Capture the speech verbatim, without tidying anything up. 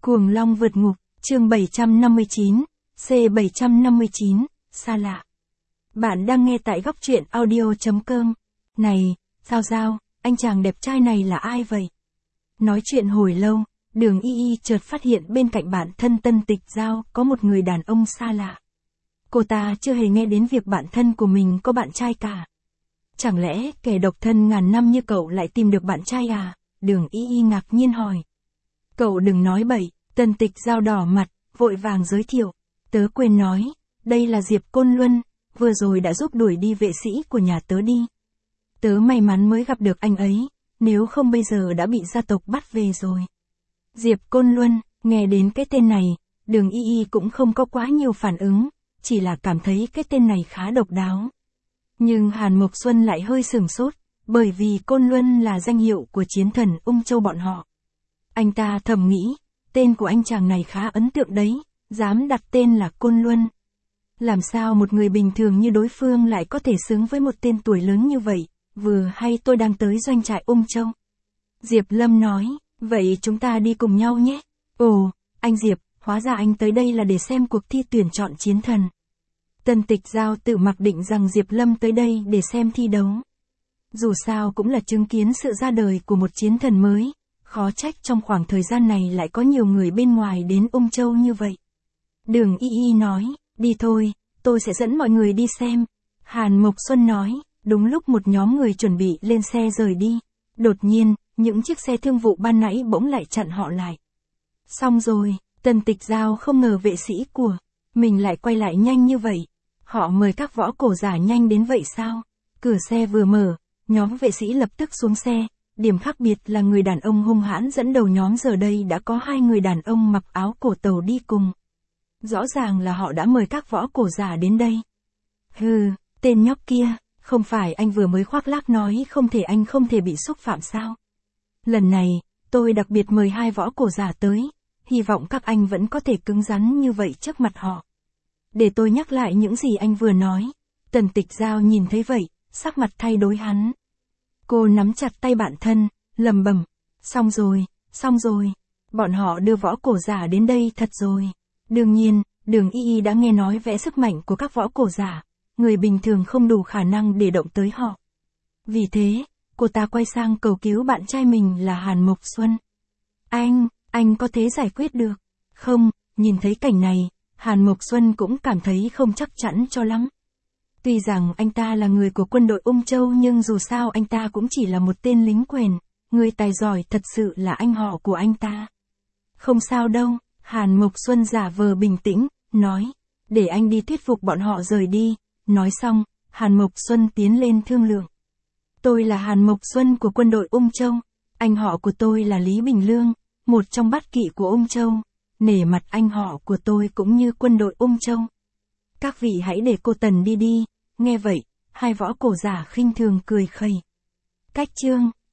Cuồng Long vượt ngục, chương bảy trăm năm mươi chín, C bảy trăm năm mươi chín, xa lạ. Bạn đang nghe tại góc truyện audio chấm com. Này, Giao Giao, anh chàng đẹp trai này là ai vậy? Nói chuyện hồi lâu, Đường Y Y chợt phát hiện bên cạnh bạn thân Tân Tịch Giao có một người đàn ông xa lạ. Cô ta chưa hề nghe đến việc bạn thân của mình có bạn trai cả. Chẳng lẽ kẻ độc thân ngàn năm như cậu lại tìm được bạn trai à? Đường Y Y ngạc nhiên hỏi. Cậu đừng nói bậy, Tân Tịch Giao đỏ mặt, vội vàng giới thiệu. Tớ quên nói, đây là Diệp Côn Luân, vừa rồi đã giúp đuổi đi vệ sĩ của nhà tớ đi. Tớ may mắn mới gặp được anh ấy, nếu không bây giờ đã bị gia tộc bắt về rồi. Diệp Côn Luân, nghe đến cái tên này, Đường Y Y cũng không có quá nhiều phản ứng, chỉ là cảm thấy cái tên này khá độc đáo. Nhưng Hàn Mộc Xuân lại hơi sửng sốt, bởi vì Côn Luân là danh hiệu của chiến thần Ung Châu bọn họ. Anh ta thầm nghĩ, tên của anh chàng này khá ấn tượng đấy, dám đặt tên là Côn Luân. Làm sao một người bình thường như đối phương lại có thể xứng với một tên tuổi lớn như vậy, vừa hay tôi đang tới doanh trại Ung Châu. Diệp Lâm nói, vậy chúng ta đi cùng nhau nhé. Ồ, anh Diệp, hóa ra anh tới đây là để xem cuộc thi tuyển chọn chiến thần. Tân Tịch Giao tự mặc định rằng Diệp Lâm tới đây để xem thi đấu. Dù sao cũng là chứng kiến sự ra đời của một chiến thần mới, khó trách trong khoảng thời gian này lại có nhiều người bên ngoài đến Ung Châu như vậy. Đường Y Y nói, đi thôi, tôi sẽ dẫn mọi người đi xem. Hàn Mộc Xuân nói, đúng lúc một nhóm người chuẩn bị lên xe rời đi. Đột nhiên, những chiếc xe thương vụ ban nãy bỗng lại chặn họ lại. Xong rồi, Tân Tịch Giao không ngờ vệ sĩ của mình lại quay lại nhanh như vậy. Họ mời các võ cổ giả nhanh đến vậy sao? Cửa xe vừa mở, nhóm vệ sĩ lập tức xuống xe. Điểm khác biệt là người đàn ông hung hãn dẫn đầu nhóm giờ đây đã có hai người đàn ông mặc áo cổ tàu đi cùng. Rõ ràng là họ đã mời các võ cổ giả đến đây. Hừ, tên nhóc kia, không phải anh vừa mới khoác lác nói không thể anh không thể bị xúc phạm sao? Lần này, tôi đặc biệt mời hai võ cổ giả tới, hy vọng các anh vẫn có thể cứng rắn như vậy trước mặt họ. Để tôi nhắc lại những gì anh vừa nói. Tần Tịch Giao nhìn thấy vậy, sắc mặt thay đổi hắn. Cô nắm chặt tay bạn thân, lầm bầm, xong rồi, xong rồi, bọn họ đưa võ cổ giả đến đây thật rồi. Đương nhiên, Đường Y Y đã nghe nói vẽ sức mạnh của các võ cổ giả, người bình thường không đủ khả năng để động tới họ. Vì thế, cô ta quay sang cầu cứu bạn trai mình là Hàn Mộc Xuân. Anh, anh có thể giải quyết được. Không, nhìn thấy cảnh này, Hàn Mộc Xuân cũng cảm thấy không chắc chắn cho lắm. Tuy rằng anh ta là người của quân đội Ung Châu nhưng dù sao anh ta cũng chỉ là một tên lính quèn, người tài giỏi thật sự là anh họ của anh ta. Không sao đâu, Hàn Mộc Xuân giả vờ bình tĩnh, nói, để anh đi thuyết phục bọn họ rời đi. Nói xong, Hàn Mộc Xuân tiến lên thương lượng. Tôi là Hàn Mộc Xuân của quân đội Ung Châu, anh họ của tôi là Lý Bình Lương, một trong bát kỵ của Ung Châu, nể mặt anh họ của tôi cũng như quân đội Ung Châu. Các vị hãy để cô Tần đi đi. Nghe vậy, hai võ cổ giả khinh thường cười khẩy. Cách chương